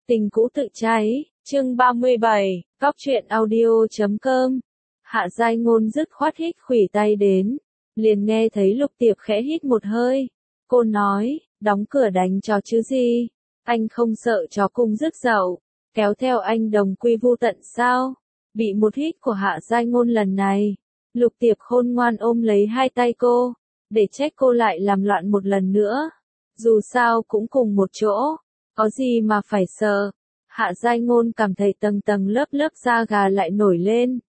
Tình cũ tự cháy, chương 37, góc truyện audio.com. Hạ Giai Ngôn dứt khoát hít khuỷu tay đến, liền nghe thấy Lục Tiệp khẽ hít một hơi. Cô nói, đóng cửa đánh chó chứ gì, anh không sợ chó cùng rước dậu, kéo theo anh đồng quy vu tận sao? Bị một hít của Hạ Giai Ngôn lần này, Lục Tiệp khôn ngoan ôm lấy hai tay cô, để trách cô lại làm loạn một lần nữa. Dù sao cũng cùng một chỗ, có gì mà phải sợ. Hạ Giai Ngôn cảm thấy tầng tầng lớp lớp da gà lại nổi lên.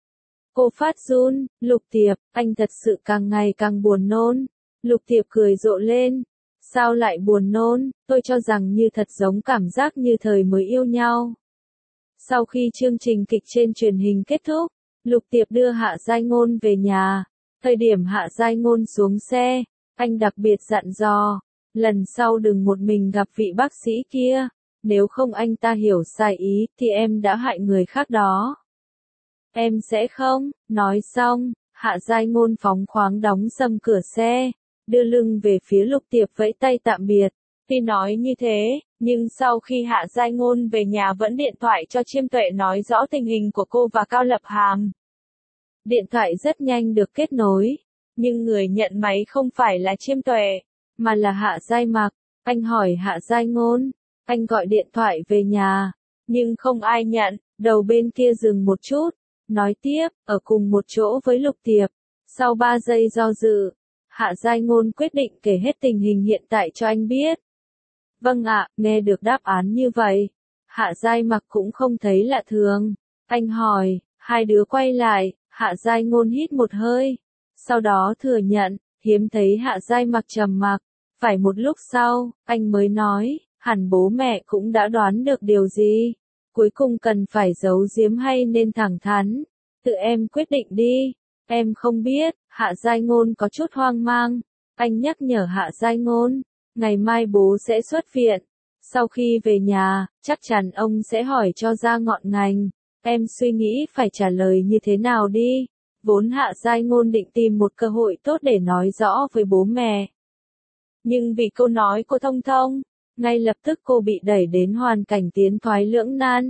Cô phát run, Lục Tiệp, anh thật sự càng ngày càng buồn nôn. Lục Tiệp cười rộ lên. Sao lại buồn nôn, tôi cho rằng như thật giống cảm giác như thời mới yêu nhau. Sau khi chương trình kịch trên truyền hình kết thúc, Lục Tiệp đưa Hạ Giai Ngôn về nhà. Thời điểm Hạ Giai Ngôn xuống xe, anh đặc biệt dặn dò, lần sau đừng một mình gặp vị bác sĩ kia, nếu không anh ta hiểu sai ý thì em đã hại người khác đó. Em sẽ không, nói xong, Hạ Giai Ngôn phóng khoáng đóng sầm cửa xe, đưa lưng về phía Lục Tiệp vẫy tay tạm biệt. Tuy nói như thế, nhưng sau khi Hạ Giai Ngôn về nhà vẫn điện thoại cho Chiêm Tuệ nói rõ tình hình của cô và Cao Lập Hàm. Điện thoại rất nhanh được kết nối, nhưng người nhận máy không phải là Chiêm Tuệ, mà là Hạ Giai Mặc. Anh hỏi Hạ Giai Ngôn, anh gọi điện thoại về nhà, nhưng không ai nhận, đầu bên kia dừng một chút, nói tiếp, ở cùng một chỗ với Lục Tiệp. Sau 3 giây do dự, Hạ Giai Ngôn quyết định kể hết tình hình hiện tại cho anh biết. Vâng ạ, nghe được đáp án như vậy, Hạ Giai Mặc cũng không thấy lạ thường. Anh hỏi, hai đứa quay lại, Hạ Giai Ngôn hít một hơi, sau đó thừa nhận, hiếm thấy Hạ Giai Mặc trầm mặc. Phải một lúc sau, anh mới nói, hẳn bố mẹ cũng đã đoán được điều gì. Cuối cùng cần phải giấu giếm hay nên thẳng thắn? Tự em quyết định đi. Em không biết. Hạ Giai Ngôn có chút hoang mang. Anh nhắc nhở Hạ Giai Ngôn, ngày mai bố sẽ xuất viện. Sau khi về nhà, chắc chắn ông sẽ hỏi cho ra ngọn ngành. Em suy nghĩ phải trả lời như thế nào đi. Vốn Hạ Giai Ngôn định tìm một cơ hội tốt để nói rõ với bố mẹ. Nhưng vì câu nói của Thông Thông, ngay lập tức cô bị đẩy đến hoàn cảnh tiến thoái lưỡng nan.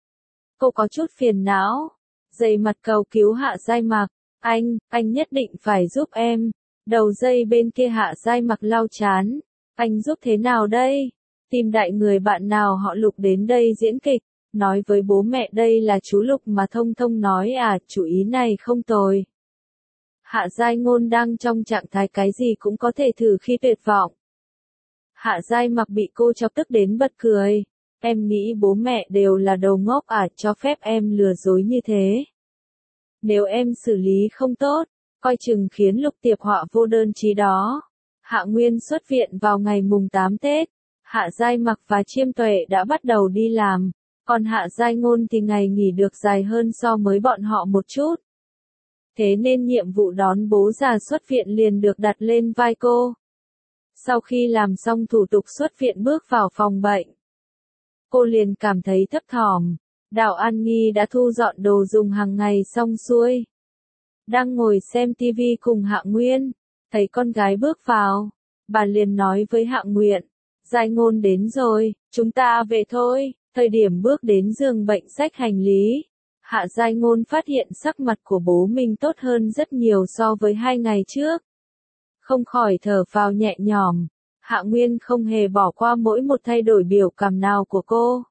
Cô có chút phiền não, dây mặt cầu cứu Hạ Giai Mặc, anh nhất định phải giúp em. Đầu dây bên kia Hạ Giai Mặc lau chán, anh giúp thế nào đây? Tìm đại người bạn nào họ Lục đến đây diễn kịch, nói với bố mẹ đây là chú Lục mà Thông Thông nói à, chủ ý này không tồi. Hạ Giai Ngôn đang trong trạng thái cái gì cũng có thể thử khi tuyệt vọng. Hạ Giai Mặc bị cô chọc tức đến bật cười. Em nghĩ bố mẹ đều là đầu ngốc à, cho phép em lừa dối như thế. Nếu em xử lý không tốt, coi chừng khiến Lục Tiệp họa vô đơn chí đó. Hạ Nguyên xuất viện vào ngày mùng 8 Tết. Hạ Giai Mặc và Chiêm Tuệ đã bắt đầu đi làm, còn Hạ Giai Ngôn thì ngày nghỉ được dài hơn so với bọn họ một chút. Thế nên nhiệm vụ đón bố già xuất viện liền được đặt lên vai cô. Sau khi làm xong thủ tục xuất viện bước vào phòng bệnh, cô liền cảm thấy thấp thỏm. Đào An Nghi đã thu dọn đồ dùng hàng ngày xong xuôi, đang ngồi xem tivi cùng Hạ Nguyên, thấy con gái bước vào, bà liền nói với Hạ Nguyện, Giai Ngôn đến rồi, chúng ta về thôi. Thời điểm bước đến giường bệnh xách hành lý, Hạ Giai Ngôn phát hiện sắc mặt của bố mình tốt hơn rất nhiều so với 2 ngày trước. Không khỏi thở phào nhẹ nhõm. Hạ Nguyên không hề bỏ qua mỗi một thay đổi biểu cảm nào của cô.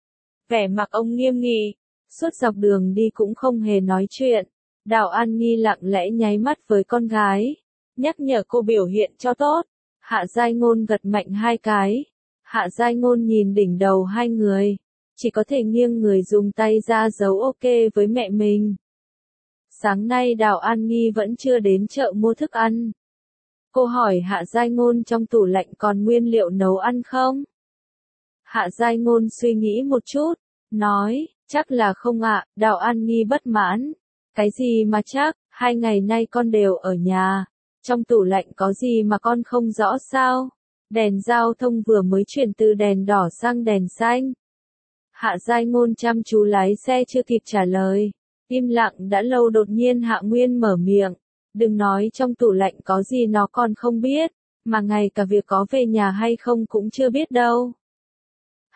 Vẻ mặt ông nghiêm nghị, suốt dọc đường đi cũng không hề nói chuyện. Đào An Nghi lặng lẽ nháy mắt với con gái, nhắc nhở cô biểu hiện cho tốt. Hạ Giai Ngôn gật mạnh 2 cái. Hạ Giai Ngôn nhìn đỉnh đầu hai người, chỉ có thể nghiêng người dùng tay ra dấu ok với mẹ mình. Sáng nay Đào An Nghi vẫn chưa đến chợ mua thức ăn. Cô hỏi Hạ Giai Ngôn trong tủ lạnh còn nguyên liệu nấu ăn không? Hạ Giai Ngôn suy nghĩ một chút, nói, chắc là không ạ. Đào An Nghi bất mãn. Cái gì mà chắc, 2 ngày nay con đều ở nhà. Trong tủ lạnh có gì mà con không rõ sao? Đèn giao thông vừa mới chuyển từ đèn đỏ sang đèn xanh. Hạ Giai Ngôn chăm chú lái xe chưa kịp trả lời. Im lặng đã lâu đột nhiên Hạ Nguyên mở miệng. Đừng nói trong tủ lạnh có gì nó còn không biết, mà ngay cả việc có về nhà hay không cũng chưa biết đâu.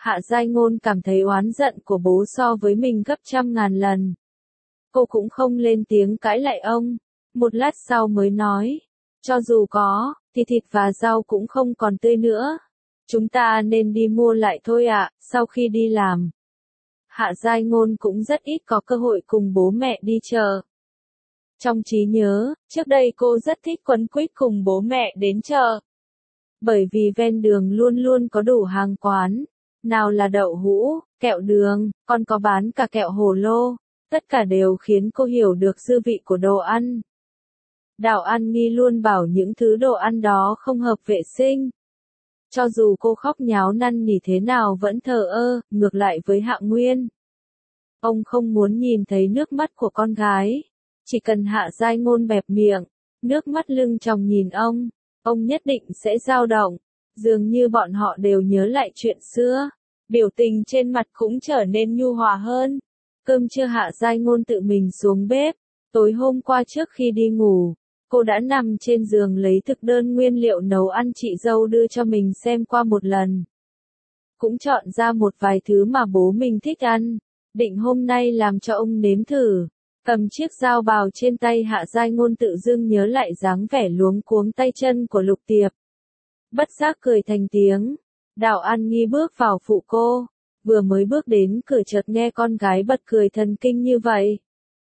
Hạ Giai Ngôn cảm thấy oán giận của bố so với mình gấp trăm ngàn lần. Cô cũng không lên tiếng cãi lại ông. Một lát sau mới nói, cho dù có, thì thịt và rau cũng không còn tươi nữa. Chúng ta nên đi mua lại thôi ạ. Sau khi đi làm. Hạ Giai Ngôn cũng rất ít có cơ hội cùng bố mẹ đi chợ. Trong trí nhớ, trước đây cô rất thích quấn quýt cùng bố mẹ đến chợ. Bởi vì ven đường luôn luôn có đủ hàng quán. Nào là đậu hũ, kẹo đường, còn có bán cả kẹo hồ lô. Tất cả đều khiến cô hiểu được dư vị của đồ ăn. Đào An Nghi luôn bảo những thứ đồ ăn đó không hợp vệ sinh. Cho dù cô khóc nháo năn nỉ thế nào vẫn thờ ơ, ngược lại với Hạ Nguyên. Ông không muốn nhìn thấy nước mắt của con gái. Chỉ cần Hạ Giai Ngôn bẹp miệng, nước mắt lưng tròng nhìn ông nhất định sẽ dao động. Dường như bọn họ đều nhớ lại chuyện xưa. Biểu tình trên mặt cũng trở nên nhu hòa hơn. Cơm trưa Hạ Giai Ngôn tự mình xuống bếp. Tối hôm qua trước khi đi ngủ, cô đã nằm trên giường lấy thực đơn nguyên liệu nấu ăn chị dâu đưa cho mình xem qua một lần. Cũng chọn ra một vài thứ mà bố mình thích ăn, định hôm nay làm cho ông nếm thử. Cầm chiếc dao bào trên tay Hạ Giai Ngôn tự dưng nhớ lại dáng vẻ luống cuống tay chân của Lục Tiệp. Bất giác cười thành tiếng. Đào An Nghi bước vào phụ cô. Vừa mới bước đến cửa chợt nghe con gái bật cười thần kinh như vậy.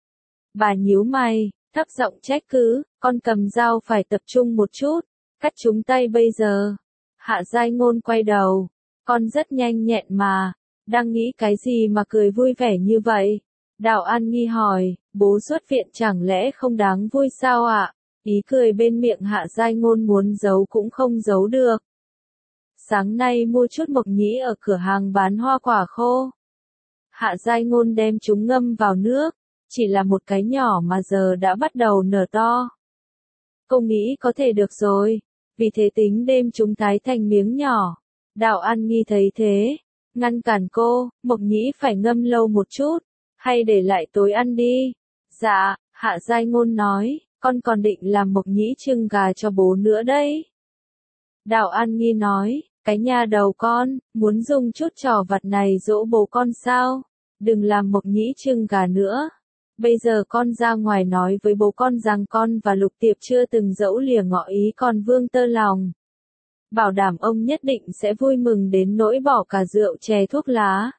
Bà nhíu mày, thấp giọng trách cứ, con cầm dao phải tập trung một chút, cắt chúng tay bây giờ. Hạ Giai Ngôn quay đầu, con rất nhanh nhẹn mà, đang nghĩ cái gì mà cười vui vẻ như vậy? Đào An Nghi hỏi, bố xuất viện chẳng lẽ không đáng vui sao ạ? Ý cười bên miệng Hạ Giai Ngôn muốn giấu cũng không giấu được. Sáng nay mua chút mộc nhĩ ở cửa hàng bán hoa quả khô. Hạ Giai Ngôn đem chúng ngâm vào nước, chỉ là một cái nhỏ mà giờ đã bắt đầu nở to. Cô nghĩ có thể được rồi, vì thế tính đêm chúng thái thành miếng nhỏ. Đào An Nghi thấy thế, ngăn cản cô, mộc nhĩ phải ngâm lâu một chút, hay để lại tối ăn đi. Dạ, Hạ Giai Ngôn nói, con còn định làm mộc nhĩ trưng gà cho bố nữa đấy. Đào An Nghi nói, cái nhà đầu con, muốn dùng chút trò vặt này dỗ bố con sao? Đừng làm mộc nhĩ trưng gà nữa. Bây giờ con ra ngoài nói với bố con rằng con và Lục Tiệp chưa từng dẫu lìa ngỏ ý con vương tơ lòng. Bảo đảm ông nhất định sẽ vui mừng đến nỗi bỏ cả rượu chè thuốc lá.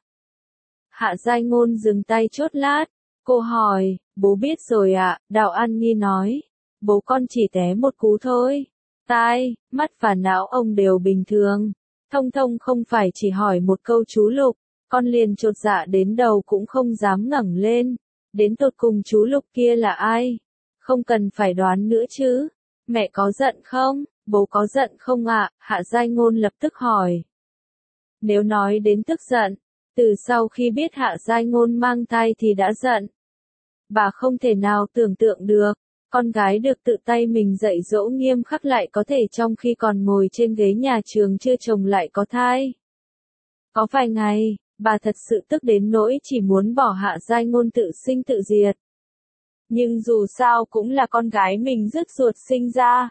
Hạ Giai Ngôn dừng tay chốt lát. Cô hỏi, bố biết rồi ạ, Đào An Nghi nói. Bố con chỉ té một cú thôi. Tai, mắt và não ông đều bình thường. Thông thông không phải chỉ hỏi một câu chú Lục, con liền chột dạ đến đầu cũng không dám ngẩng lên. Đến tột cùng chú Lục kia là ai? Không cần phải đoán nữa chứ. Mẹ có giận không? Bố có giận không ạ? Hạ Giai Ngôn lập tức hỏi. Nếu nói đến tức giận, từ sau khi biết Hạ Giai Ngôn mang thai thì đã giận. Bà không thể nào tưởng tượng được, con gái được tự tay mình dạy dỗ nghiêm khắc lại có thể trong khi còn ngồi trên ghế nhà trường chưa chồng lại có thai. Có vài ngày, bà thật sự tức đến nỗi chỉ muốn bỏ Hạ Giai Ngôn tự sinh tự diệt. Nhưng dù sao cũng là con gái mình rứt ruột sinh ra.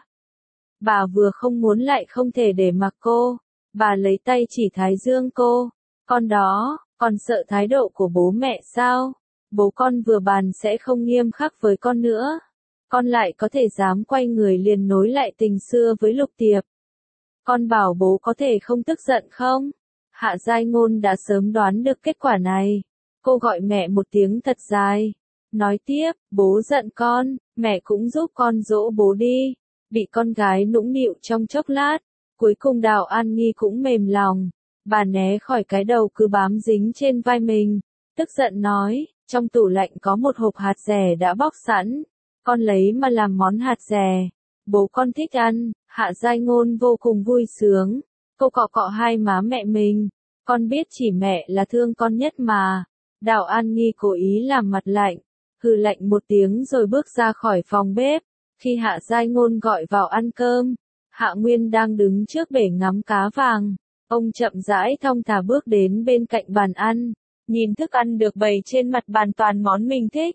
Bà vừa không muốn lại không thể để mặc cô. Bà lấy tay chỉ thái dương cô. Con đó, còn sợ thái độ của bố mẹ sao? Bố con vừa bàn sẽ không nghiêm khắc với con nữa. Con lại có thể dám quay người liền nối lại tình xưa với Lục Tiệp. Con bảo bố có thể không tức giận không? Hạ Giai Ngôn đã sớm đoán được kết quả này. Cô gọi mẹ một tiếng thật dài. Nói tiếp, bố giận con, mẹ cũng giúp con dỗ bố đi. Bị con gái nũng nịu trong chốc lát. Cuối cùng Đào An Nghi cũng mềm lòng. Bà né khỏi cái đầu cứ bám dính trên vai mình. Tức giận nói, trong tủ lạnh có một hộp hạt dẻ đã bóc sẵn. Con lấy mà làm món hạt dẻ. Bố con thích ăn. Hạ Giai Ngôn vô cùng vui sướng. Cô cọ cọ hai má mẹ mình. Con biết chỉ mẹ là thương con nhất mà. Đào An Nghi cố ý làm mặt lạnh. Hừ lạnh một tiếng rồi bước ra khỏi phòng bếp. Khi Hạ Giai Ngôn gọi vào ăn cơm, Hạ Nguyên đang đứng trước bể ngắm cá vàng. Ông chậm rãi thong thả bước đến bên cạnh bàn ăn. Nhìn thức ăn được bày trên mặt bàn toàn món mình thích.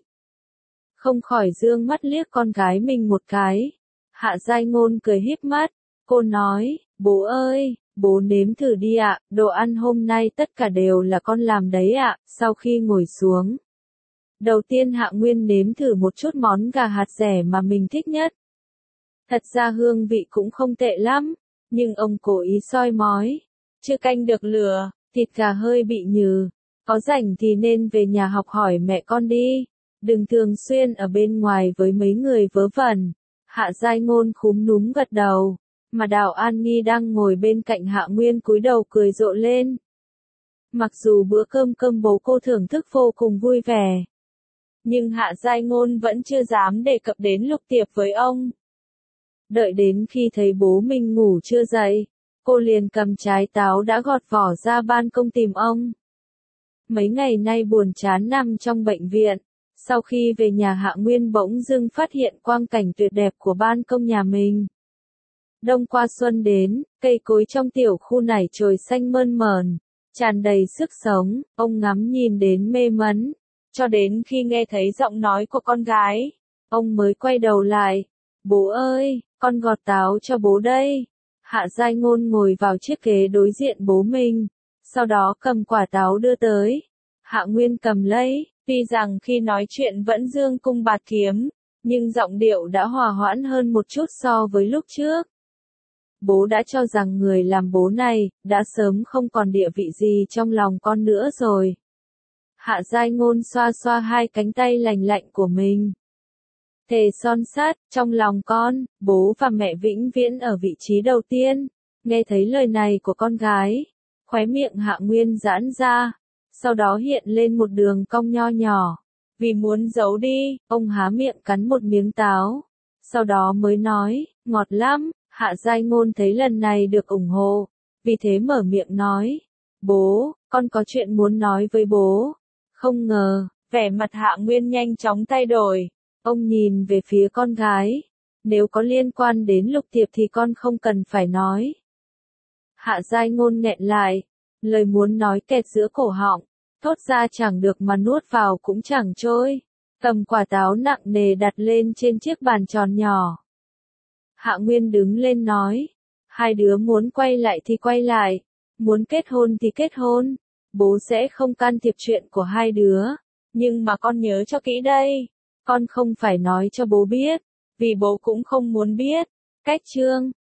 Không khỏi dương mắt liếc con gái mình một cái. Hạ Giai Ngôn cười híp mắt. Cô nói, bố ơi, Bố nếm thử đi ạ, đồ ăn hôm nay tất cả đều là con làm đấy ạ. Sau khi ngồi xuống, đầu tiên Hạ Nguyên nếm thử một chút món gà hạt dẻ mà mình thích nhất. Thật ra hương vị cũng không tệ lắm, nhưng ông cố ý soi mói. Chưa canh được lửa, thịt gà hơi bị nhừ. Có rảnh thì nên về nhà học hỏi mẹ con đi. Đừng thường xuyên ở bên ngoài với mấy người vớ vẩn. Hạ Giai Ngôn khúm núm gật đầu. Mà Đào An Nhi đang ngồi bên cạnh Hạ Nguyên cúi đầu cười rộ lên. Mặc dù bữa cơm bố cô thưởng thức vô cùng vui vẻ, nhưng Hạ Giai Ngôn vẫn chưa dám đề cập đến Lục Tiệp với ông. Đợi đến khi thấy bố mình ngủ chưa dậy, cô liền cầm trái táo đã gọt vỏ ra ban công tìm ông. Mấy ngày nay buồn chán nằm trong bệnh viện, sau khi về nhà Hạ Nguyên bỗng dưng phát hiện quang cảnh tuyệt đẹp của ban công nhà mình. Đông qua xuân đến, cây cối trong tiểu khu nảy chồi xanh mơn mởn, tràn đầy sức sống, ông ngắm nhìn đến mê mẩn, cho đến khi nghe thấy giọng nói của con gái, ông mới quay đầu lại. Bố ơi, con gọt táo cho bố đây. Hạ Giai Ngôn ngồi vào chiếc ghế đối diện bố mình, sau đó cầm quả táo đưa tới. Hạ Nguyên cầm lấy, tuy rằng khi nói chuyện vẫn dương cung bạt kiếm, nhưng giọng điệu đã hòa hoãn hơn một chút so với lúc trước. Bố đã cho rằng người làm bố này, đã sớm không còn địa vị gì trong lòng con nữa rồi. Hạ Giai Ngôn xoa xoa hai cánh tay lành lạnh của mình. Thề son sắt, trong lòng con, bố và mẹ vĩnh viễn ở vị trí đầu tiên. Nghe thấy lời này của con gái, khóe miệng Hạ Nguyên giãn ra, sau đó hiện lên một đường cong nho nhỏ. Vì muốn giấu đi, ông há miệng cắn một miếng táo, sau đó mới nói, ngọt lắm. Hạ Giai Ngôn thấy lần này được ủng hộ, vì thế mở miệng nói, bố, con có chuyện muốn nói với bố. Không ngờ, vẻ mặt Hạ Nguyên nhanh chóng thay đổi, ông nhìn về phía con gái, nếu có liên quan đến Lục Tiệp thì con không cần phải nói. Hạ Giai Ngôn nghẹn lại, lời muốn nói kẹt giữa cổ họng, thốt ra chẳng được mà nuốt vào cũng chẳng trôi, cầm quả táo nặng nề đặt lên trên chiếc bàn tròn nhỏ. Hạ Nguyên đứng lên nói, hai đứa muốn quay lại thì quay lại, muốn kết hôn thì kết hôn, bố sẽ không can thiệp chuyện của hai đứa, nhưng mà con nhớ cho kỹ đây, con không phải nói cho bố biết, vì bố cũng không muốn biết. Cách chương